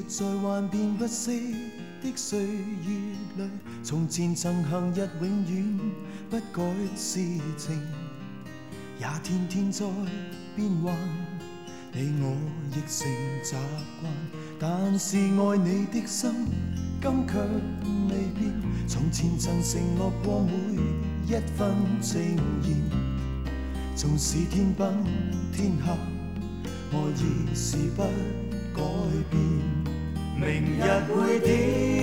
在幻变不息的岁月里，从前曾行日永远不改事情，也天天在变幻。你我亦成习惯，但是爱你的心今却未变。从前曾承诺过每一分情言，纵使天崩天下，爱已是不改变。明日会點？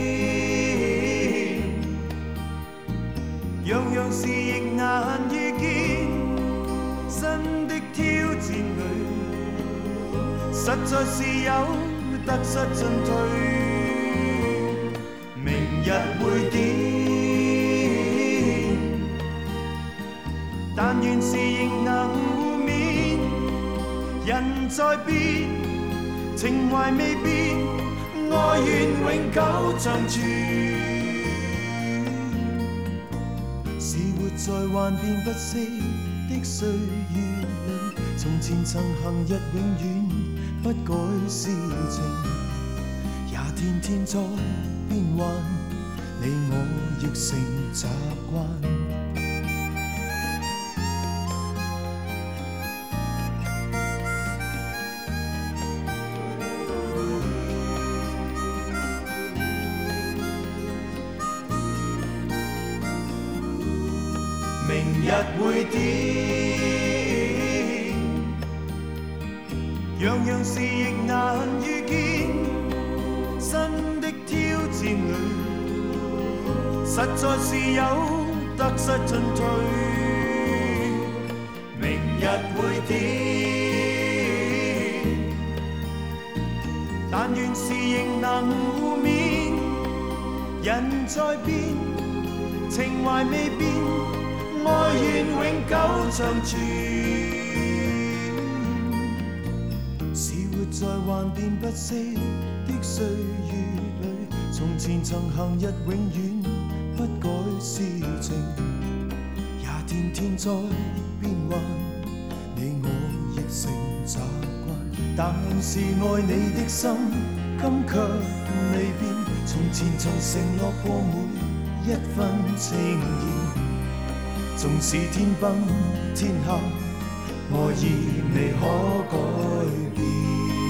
樣樣事亦難預見，新的挑戰裏，實在是有得失進退。明日會點？但願是仍能互勉。人在變，情懷未變，愛願永久長存。是活在幻變不息的歲月裏，從前曾行日永遠不改事情，也天天在變幻，你我亦成習慣。明日會點？樣樣事亦難預見，新的挑戰裏，實在是有得失進退。明日會點？但願是仍能互勉。人在變，情懷未變，愛願永久長存。是活在幻變不息的歲月裏，從前曾行日永遠不改事情，也天天在變幻，你我亦成習慣。但是愛你的心今卻未變，從前曾承諾過每一分情言，縱使天崩天下，愛意未可改變。